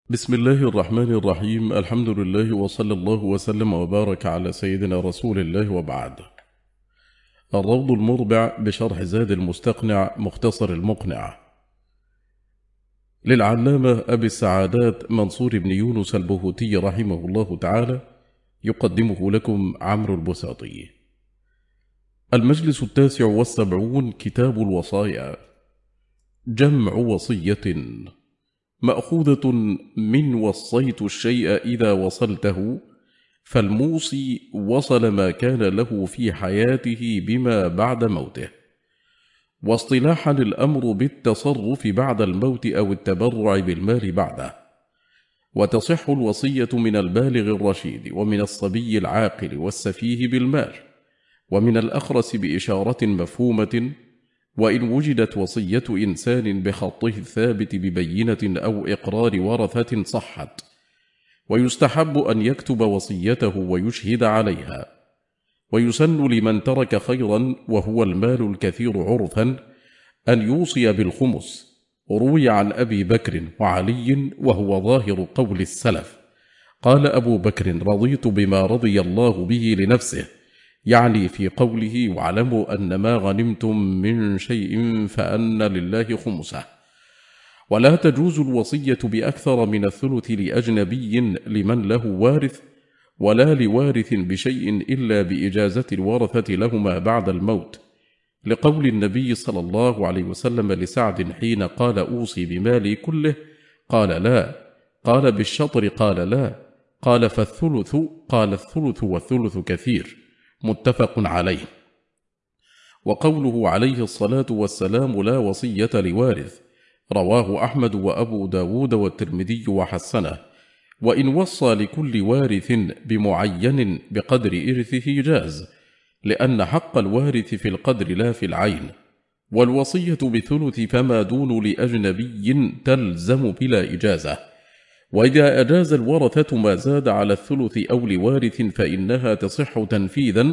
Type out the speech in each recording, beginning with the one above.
بسم الله الرحمن الرحيم. الحمد لله وصلى الله وسلم وبارك على سيدنا رسول الله، وبعد. الروض المربع بشرح زاد المستقنع مختصر المقنع للعلامة أبي السعادات منصور بن يونس البهوتي رحمه الله تعالى، يقدمه لكم عمرو البساطي. المجلس 79، كتاب الوصايا. جمع وصية مأخوذة من وصيت الشيء إذا وصلته، فالموصي وصل ما كان له في حياته بما بعد موته. واصطلاحا الأمر بالتصرف بعد الموت أو التبرع بالمال بعده. وتصح الوصية من البالغ الرشيد، ومن الصبي العاقل والسفيه بالمال، ومن الأخرس بإشارة مفهومة، وإن وجدت وصية إنسان بخطه الثابت ببينة أو إقرار ورثة صحت. ويستحب أن يكتب وصيته ويشهد عليها. ويسن لمن ترك خيرا وهو المال الكثير عرفا أن يوصي بالخمس. روي عن أبي بكر وعلي وهو ظاهر قول السلف. قال أبو بكر: رضيت بما رضي الله به لنفسه، يعني في قوله: واعلموا أن ما غنمتم من شيء فأن لله خمسه. ولا تجوز الوصية بأكثر من الثلث لأجنبي لمن له وارث، ولا لوارث بشيء إلا بإجازة الورثة لهما بعد الموت، لقول النبي صلى الله عليه وسلم لسعد حين قال: أوصي بمالي كله؟ قال: لا. قال: بالشطر؟ قال: لا. قال: فالثلث؟ قال: الثلث والثلث كثير. متفق عليه. وقوله عليه الصلاة والسلام: لا وصية لوارث، رواه أحمد وأبو داود والترمذي وحسنه. وإن وصى لكل وارث بمعين بقدر إرثه جاز، لأن حق الوارث في القدر لا في العين. والوصية بثلث فما دون لأجنبي تلزم بلا إجازة. وإذا أجاز الورثة ما زاد على الثلث أو لوارث فإنها تصح تنفيذا،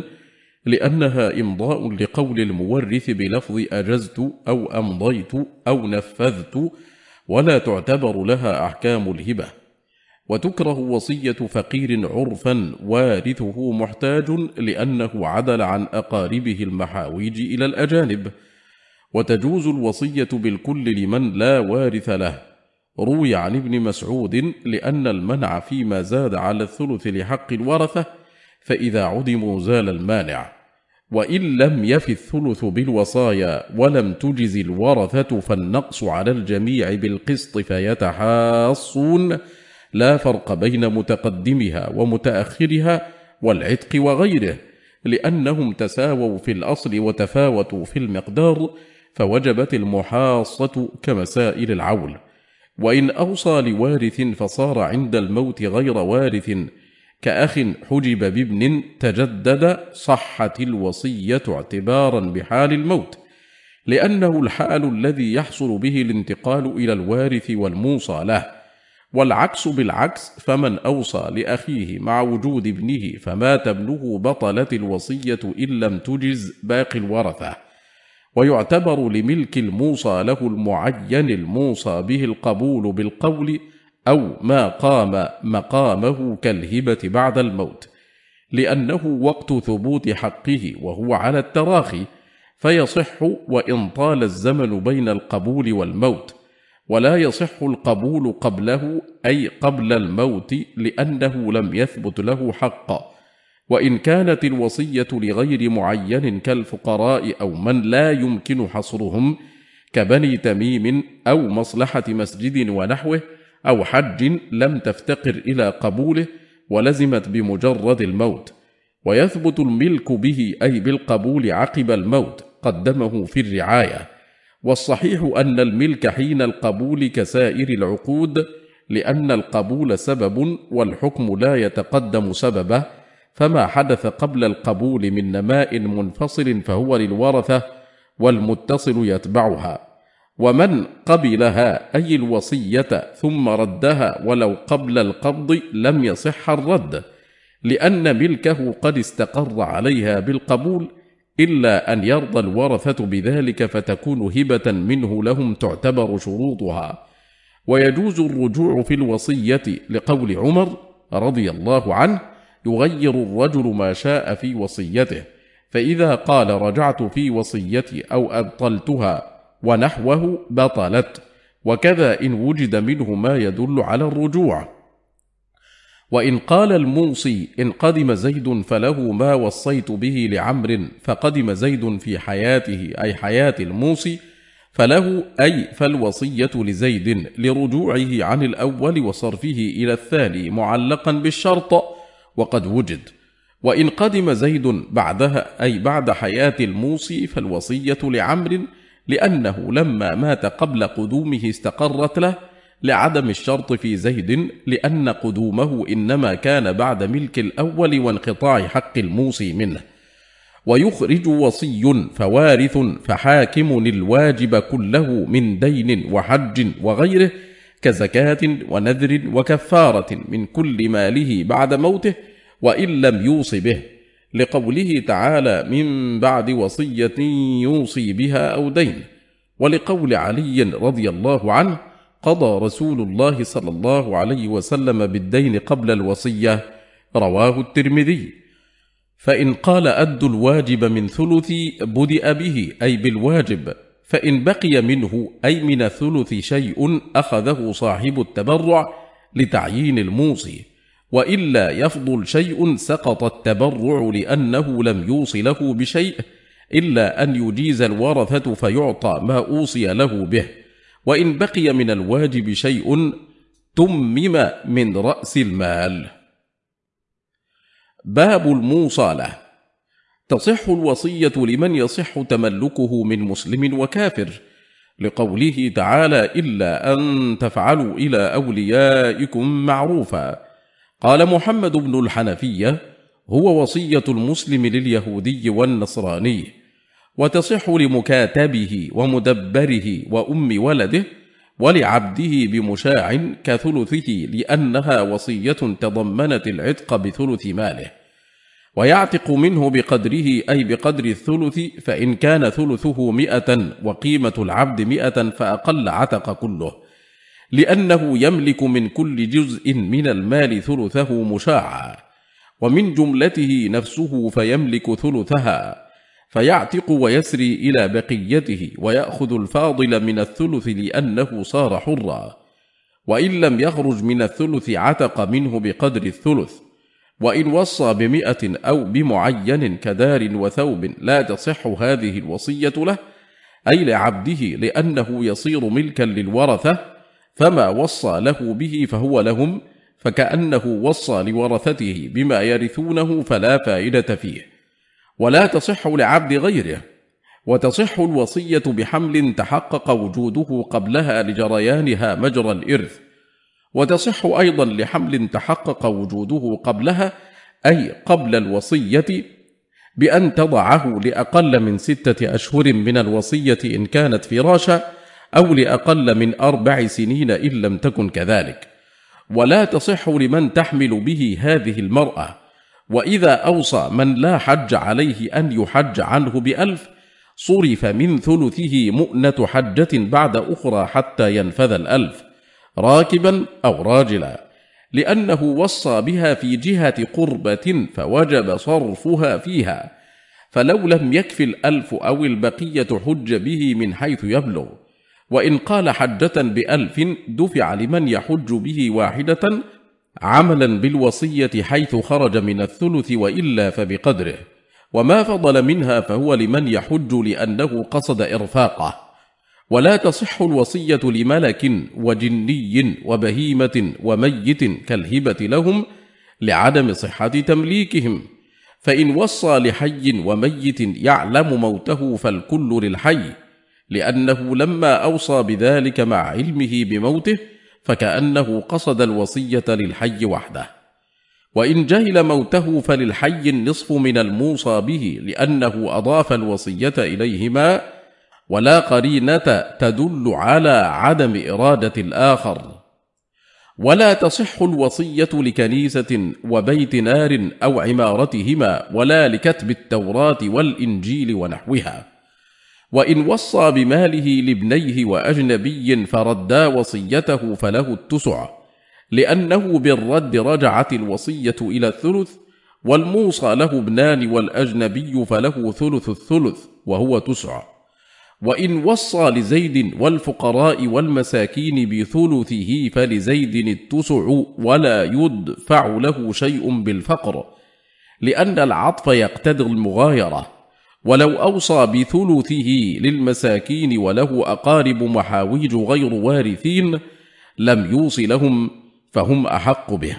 لأنها إمضاء لقول المورث بلفظ أجزت أو أمضيت أو نفذت، ولا تعتبر لها أحكام الهبة. وتكره وصية فقير عرفا وارثه محتاج، لأنه عدل عن أقاربه المحاويج إلى الأجانب. وتجوز الوصية بالكل لمن لا وارث له. روي عن ابن مسعود: لأن المنع فيما زاد على الثلث لحق الورثة، فإذا عدموا زال المانع. وإن لم يف الثلث بالوصايا ولم تجز الورثة فالنقص على الجميع بالقسط فيتحاصون، لا فرق بين متقدمها ومتأخرها والعتق وغيره، لأنهم تساووا في الأصل وتفاوتوا في المقدار، فوجبت المحاصة كمسائل العول. وإن أوصى لوارث فصار عند الموت غير وارث، كأخ حجب بابن تجدد، صحت الوصية اعتبارا بحال الموت، لأنه الحال الذي يحصل به الانتقال إلى الوارث والموصى له. والعكس بالعكس، فمن أوصى لأخيه مع وجود ابنه فمات ابنه بطلت الوصية إن لم تجز باقي الورثة. ويعتبر لملك الموصى له المعين الموصى به القبول بالقول أو ما قام مقامه كالهبة بعد الموت، لأنه وقت ثبوت حقه وهو على التراخي، فيصح وإن طال الزمن بين القبول والموت. ولا يصح القبول قبله، أي قبل الموت، لأنه لم يثبت له حق. وإن كانت الوصية لغير معين كالفقراء أو من لا يمكن حصرهم كبني تميم، أو مصلحة مسجد ونحوه، أو حج لم تفتقر إلى قبوله ولزمت بمجرد الموت. ويثبت الملك به أي بالقبول عقب الموت، قدمه في الرعاية. والصحيح أن الملك حين القبول كسائر العقود، لأن القبول سبب والحكم لا يتقدم سببه، فما حدث قبل القبول من نماء منفصل فهو للورثة، والمتصل يتبعها. ومن قبلها أي الوصية ثم ردها ولو قبل القبض لم يصح الرد، لأن ملكه قد استقر عليها بالقبول، إلا أن يرضى الورثة بذلك فتكون هبة منه لهم تعتبر شروطها. ويجوز الرجوع في الوصية لقول عمر رضي الله عنه: يغير الرجل ما شاء في وصيته، فإذا قال رجعت في وصيتي أو أبطلتها ونحوه بطلت، وكذا إن وجد منه ما يدل على الرجوع. وإن قال الموصي: إن قدم زيد فله ما وصيت به لعمر، فقدم زيد في حياته أي حياة الموصي، فله أي فالوصية لزيد لرجوعه عن الأول وصرفه إلى الثاني معلقا بالشرط وقد وجد. وإن قدم زيد بعدها أي بعد حياة الموصي فالوصية لعمر، لأنه لما مات قبل قدومه استقرت له، لعدم الشرط في زيد، لأن قدومه إنما كان بعد ملك الأول وانقطاع حق الموصي منه. ويخرج وصي فوارث فحاكم الواجب كله من دين وحج وغيره، كزكاة ونذر وكفارة من كل ماله بعد موته وإن لم يوص به، لقوله تعالى: من بعد وصية يوصي بها أو دين. ولقول علي رضي الله عنه: قضى رسول الله صلى الله عليه وسلم بالدين قبل الوصية، رواه الترمذي. فإن قال أد الواجب من ثلث بدأ به أي بالواجب، فإن بقي منه أي من الثلث شيء أخذه صاحب التبرع لتعيين الموصي، وإلا يفضل شيء سقط التبرع لأنه لم يوص له بشيء، إلا أن يجيز الورثة فيعطى ما أوصي له به. وإن بقي من الواجب شيء تمم من رأس المال. باب الموصالة. تصح الوصية لمن يصح تملكه من مسلم وكافر، لقوله تعالى: إلا أن تفعلوا إلى أوليائكم معروفا. قال محمد بن الحنفية: هو وصية المسلم لليهودي والنصراني، وتصح لمكاتبه ومدبره وأم ولده ولعبده بمشاع كثلثه، لأنها وصية تضمنت العتق بثلث ماله، ويعتق منه بقدره أي بقدر الثلث، فإن كان ثلثه 100 وقيمة العبد 100 فأقل عتق كله، لأنه يملك من كل جزء من المال ثلثه مشاعا، ومن جملته نفسه فيملك ثلثها، فيعتق ويسري إلى بقيته ويأخذ الفاضل من الثلث لأنه صار حرا، وإن لم يخرج من الثلث عتق منه بقدر الثلث. وإن وصى ب100 أو بمعين كدار وثوب لا تصح هذه الوصية له، أي لعبده، لأنه يصير ملكا للورثة، فما وصى له به فهو لهم، فكأنه وصى لورثته بما يرثونه فلا فائدة فيه. ولا تصح لعبد غيره. وتصح الوصية بحمل تحقق وجوده قبلها لجريانها مجرى الإرث، وتصح أيضا لحمل تحقق وجوده قبلها أي قبل الوصية بأن تضعه لأقل من 6 أشهر من الوصية إن كانت فراشا، أو لأقل من 4 سنين إن لم تكن كذلك. ولا تصح لمن تحمل به هذه المرأة. وإذا أوصى من لا حج عليه أن يحج عنه ب1000 صرف من ثلثه مؤنة حجة بعد أخرى حتى ينفذ 1000 راكبا أو راجلا، لأنه وصى بها في جهة قربة فوجب صرفها فيها، فلو لم يكف 1000 أو البقية حج به من حيث يبلغ. وإن قال حجة ب1000 دفع لمن يحج به واحدة عملا بالوصية حيث خرج من الثلث، وإلا فبقدره، وما فضل منها فهو لمن يحج لأنه قصد إرفاقه. ولا تصح الوصية لملك وجني وبهيمة وميت كالهبة لهم لعدم صحة تمليكهم، فإن وصى لحي وميت يعلم موته فالكل للحي، لأنه لما أوصى بذلك مع علمه بموته فكأنه قصد الوصية للحي وحده. وإن جهل موته فللحي النصف من الموصى به، لأنه أضاف الوصية إليهما، ولا قرينة تدل على عدم إرادة الآخر. ولا تصح الوصية لكنيسة وبيت نار أو عمارتهما، ولا لكتب التوراة والإنجيل ونحوها. وإن وصى بماله لابنيه وأجنبي فردا وصيته فله التسع، لأنه بالرد رجعت الوصية إلى الثلث، والموصى له ابنان والأجنبي فله ثلث الثلث وهو تسع. وإن وصى لزيد والفقراء والمساكين بثلثه فلزيد التسع، ولا يدفع له شيء بالفقر، لأن العطف يقتضي المغايرة. ولو أوصى بثلثه للمساكين وله أقارب محاويج غير وارثين لم يوص لهم فهم أحق به.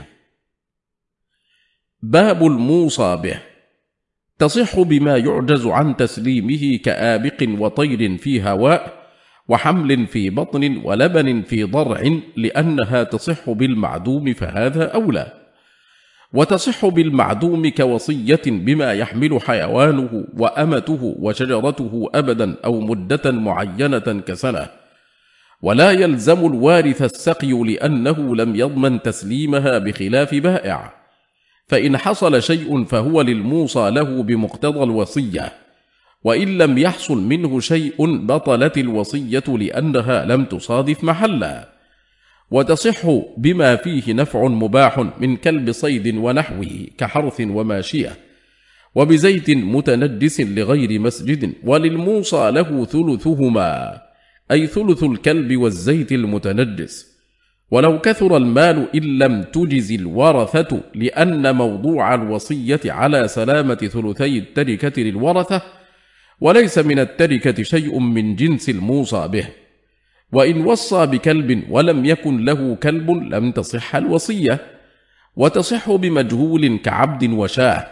باب الموصى به. تصح بما يعجز عن تسليمه كآبق وطير في هواء وحمل في بطن ولبن في ضرع، لأنها تصح بالمعدوم فهذا أولى. وتصح بالمعدوم كوصية بما يحمل حيوانه وأمته وشجرته أبدا أو مدة معينة كسنة، ولا يلزم الوارث السقي لأنه لم يضمن تسليمها بخلاف بائع، فإن حصل شيء فهو للموصى له بمقتضى الوصية، وإن لم يحصل منه شيء بطلت الوصية لأنها لم تصادف محلا. وتصح بما فيه نفع مباح من كلب صيد ونحوه كحرث وماشية، وبزيت متنجس لغير مسجد، وللموصى له ثلثهما، أي ثلث الكلب والزيت المتنجس. ولو كثر المال إن لم تجز الورثة، لأن موضوع الوصية على سلامة ثلثي التركة للورثة، وليس من التركة شيء من جنس الموصى به. وإن وصى بكلب ولم يكن له كلب لم تصح الوصية. وتصح بمجهول كعبد وشاه،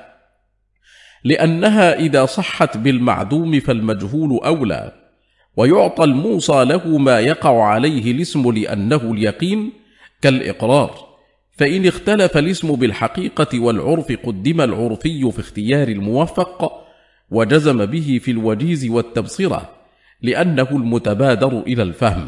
لأنها إذا صحت بالمعدوم فالمجهول أولى. ويعطى الموصى له ما يقع عليه الاسم لأنه اليقين كالإقرار، فإن اختلف الاسم بالحقيقة والعرف قدم العرفي في اختيار الموفق، وجزم به في الوجيز والتبصرة، لأنه المتبادر إلى الفهم.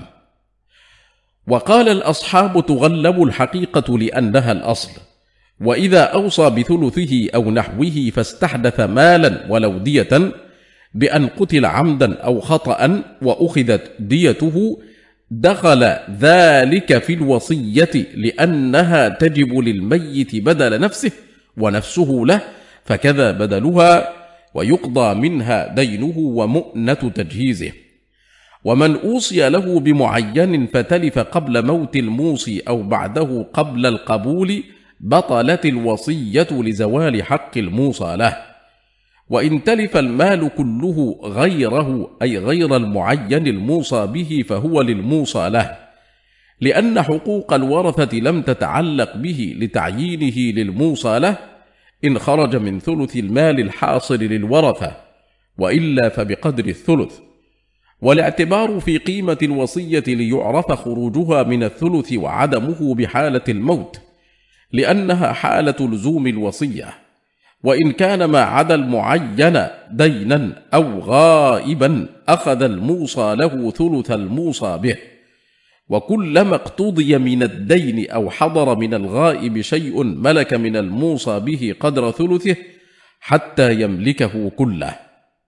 وقال الأصحاب تغلب الحقيقة لأنها الأصل. وإذا أوصى بثلثه أو نحوه فاستحدث مالا ولو دية بأن قتل عمدا أو خطأ وأخذت ديته، دخل ذلك في الوصية لأنها تجب للميت بدل نفسه ونفسه له، فكذا بدلها، ويقضى منها دينه ومؤنة تجهيزه. ومن أوصي له بمعين فتلف قبل موت الموصي أو بعده قبل القبول بطلت الوصية لزوال حق الموصى له. وإن تلف المال كله غيره، أي غير المعين الموصى به، فهو للموصى له، لأن حقوق الورثة لم تتعلق به لتعيينه للموصى له إن خرج من ثلث المال الحاصل للورثة، وإلا فبقدر الثلث. والاعتبار في قيمة الوصية ليعرف خروجها من الثلث وعدمه بحالة الموت، لأنها حالة لزوم الوصية. وإن كان ما عدا المعين دينا أو غائبا أخذ الموصى له ثلث الموصى به. وكلما اقتضي من الدين أو حضر من الغائب شيء ملك من الموصى به قدر ثلثه حتى يملكه كله.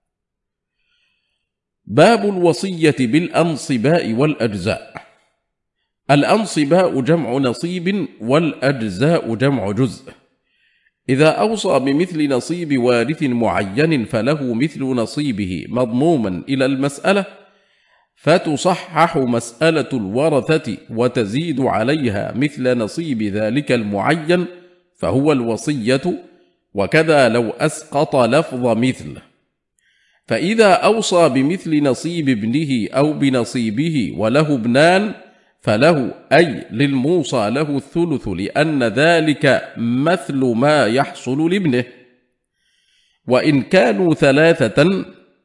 باب الوصية بالأنصباء والأجزاء. الأنصباء جمع نصيب والأجزاء جمع جزء. إذا أوصى بمثل نصيب وارث معين فله مثل نصيبه مضموما إلى المسألة، فتصحح مسألة الورثة وتزيد عليها مثل نصيب ذلك المعين، فهو الوصية. وكذا لو أسقط لفظ مثل. فإذا أوصى بمثل نصيب ابنه أو بنصيبه وله ابنان فله، أي للموصى له الثلث، لأن ذلك مثل ما يحصل لابنه. وإن كانوا ثلاثة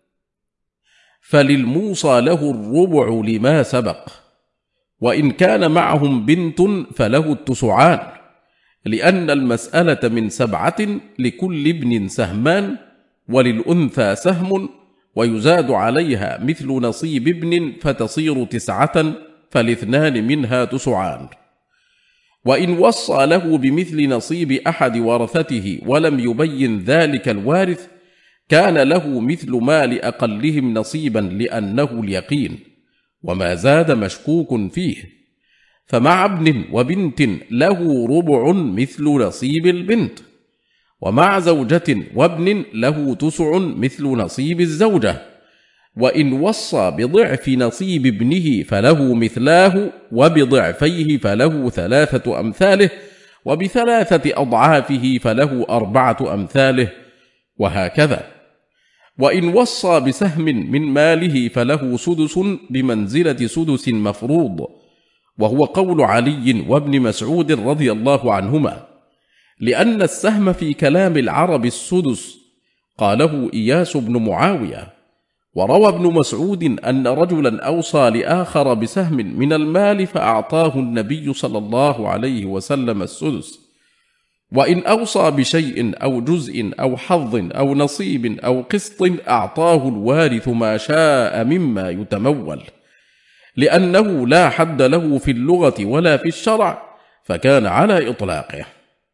فللموصى له الربع لما سبق. وإن كان معهم بنت فله التسعان، لأن المسألة من 7 لكل ابن سهمان، وللأنثى سهم، ويزاد عليها مثل نصيب ابن فتصير 9، فالاثنان منها 9. وإن وصى له بمثل نصيب أحد ورثته ولم يبين ذلك الوارث كان له مثل ما لأقلهم نصيبا لأنه اليقين، وما زاد مشكوك فيه. فمع ابن وبنت له ربع مثل نصيب البنت، ومع زوجة وابن له 9 مثل نصيب الزوجة. وإن وصى بضعف نصيب ابنه فله مثلاه، وبضعفيه فله 3 أمثاله، وب3 أضعافه فله 4 أمثاله، وهكذا. وإن وصى بسهم من ماله فله 1/6 بمنزلة 1/6 مفروض، وهو قول علي وابن مسعود رضي الله عنهما، لأن السهم في كلام العرب 1/6، قاله إياس بن معاوية. وروى ابن مسعود أن رجلا أوصى لآخر بسهم من المال فأعطاه النبي صلى الله عليه وسلم 1/6. وإن أوصى بشيء أو جزء أو حظ أو نصيب أو قسط أعطاه الوارث ما شاء مما يتمول، لأنه لا حد له في اللغة ولا في الشرع، فكان على إطلاقه.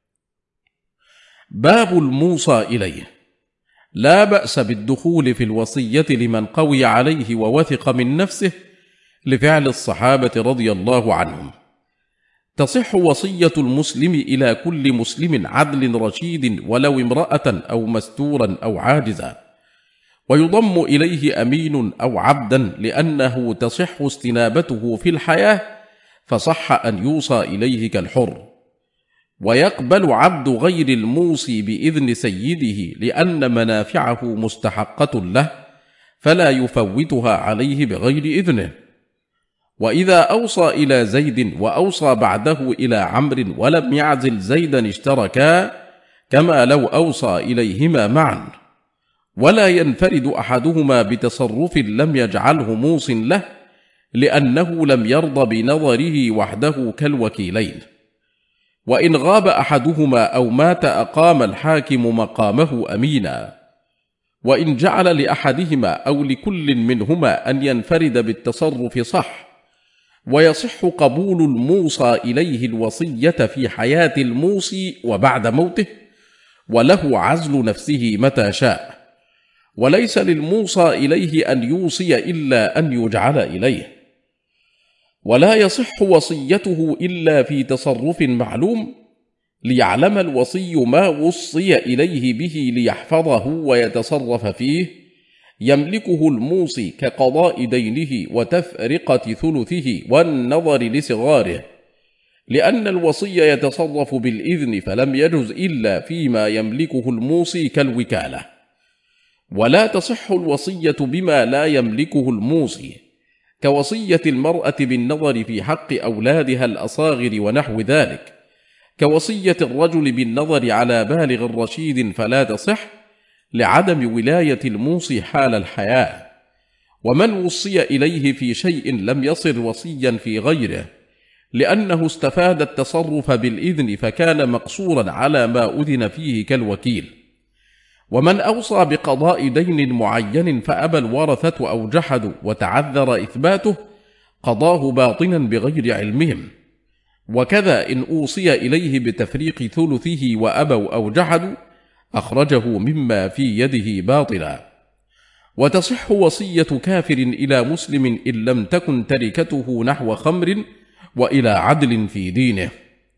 باب الموصى إليه. لا بأس بالدخول في الوصية لمن قوي عليه ووثق من نفسه، لفعل الصحابة رضي الله عنهم. تصح وصية المسلم إلى كل مسلم عدل رشيد ولو امرأة أو مستورا أو عاجزا، ويضم إليه أمين أو عبدا، لأنه تصح استنابته في الحياة، فصح أن يوصى إليه كالحر. ويقبل عبد غير الموصي بإذن سيده، لأن منافعه مستحقة له، فلا يفوتها عليه بغير إذنه. وإذا أوصى إلى زيد وأوصى بعده إلى عمرو ولم يعزل زيدا اشتركا، كما لو أوصى إليهما معا، ولا ينفرد أحدهما بتصرف لم يجعله موص له، لأنه لم يرض بنظره وحده كالوكيلين. وإن غاب أحدهما أو مات أقام الحاكم مقامه أمينا. وإن جعل لأحدهما أو لكل منهما أن ينفرد بالتصرف صح. ويصح قبول الموصى إليه الوصية في حياة الموصي وبعد موته، وله عزل نفسه متى شاء، وليس للموصى إليه أن يوصي إلا أن يجعل إليه. ولا يصح وصيته إلا في تصرف معلوم، ليعلم الوصي ما وصي إليه به ليحفظه ويتصرف فيه، يملكه الموصي كقضاء دينه وتفرقة ثلثه والنظر لصغاره، لأن الوصي يتصرف بالإذن، فلم يجز إلا فيما يملكه الموصي كالوكالة. ولا تصح الوصية بما لا يملكه الموصي، كوصية المرأة بالنظر في حق أولادها الأصاغر ونحو ذلك، كوصية الرجل بالنظر على بالغ رشيد، فلا تصح لعدم ولاية الموصي حال الحياة. ومن وصي إليه في شيء لم يصر وصيا في غيره، لأنه استفاد التصرف بالإذن، فكان مقصورا على ما أذن فيه كالوكيل. ومن أوصى بقضاء دين معين فأبى الورثة أو جحدوا وتعذر إثباته، قضاه باطنا بغير علمهم. وكذا إن أوصي إليه بتفريق ثلثه وأبوا أو جحدوا، أخرجه مما في يده باطلا. وتصح وصية كافر إلى مسلم إن لم تكن تركته نحو خمر، وإلى عدل في دينه.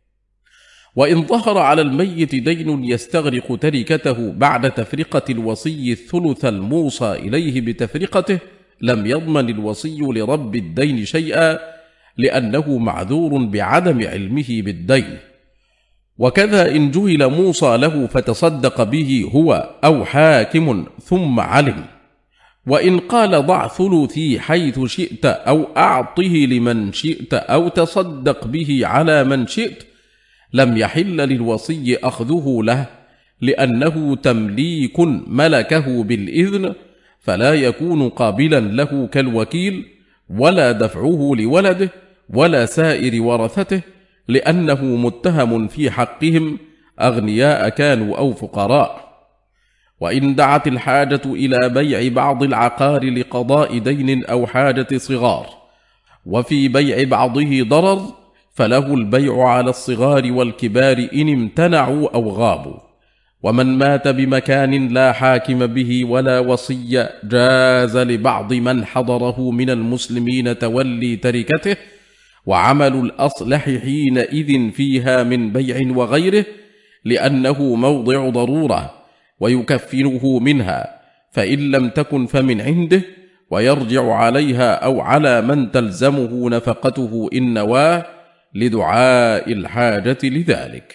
وإن ظهر على الميت دين يستغرق تركته بعد تفرقة الوصي الثلث الموصى إليه بتفرقته، لم يضمن الوصي لرب الدين شيئا، لأنه معذور بعدم علمه بالدين. وكذا إن جهل موصى له فتصدق به هو أو حاكم ثم علم. وإن قال ضع ثلثي حيث شئت، أو أعطه لمن شئت، أو تصدق به على من شئت، لم يحل للوصي أخذه له، لأنه تمليك ملكه بالإذن، فلا يكون قابلا له كالوكيل، ولا دفعه لولده ولا سائر ورثته، لأنه متهم في حقهم أغنياء كانوا أو فقراء. وإن دعت الحاجة إلى بيع بعض العقار لقضاء دين أو حاجة صغار، وفي بيع بعضه ضرر، فله البيع على الصغار والكبار إن امتنعوا أو غابوا. ومن مات بمكان لا حاكم به ولا وصي جاز لبعض من حضره من المسلمين تولي تركته، وعمل الأصلح حينئذ فيها من بيع وغيره، لأنه موضع ضرورة، ويكفنه منها، فإن لم تكن فمن عنده، ويرجع عليها أو على من تلزمه نفقته إن نواه، لدعاء الحاجة لذلك.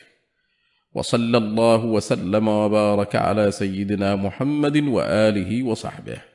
وصلى الله وسلم وبارك على سيدنا محمد وآله وصحبه.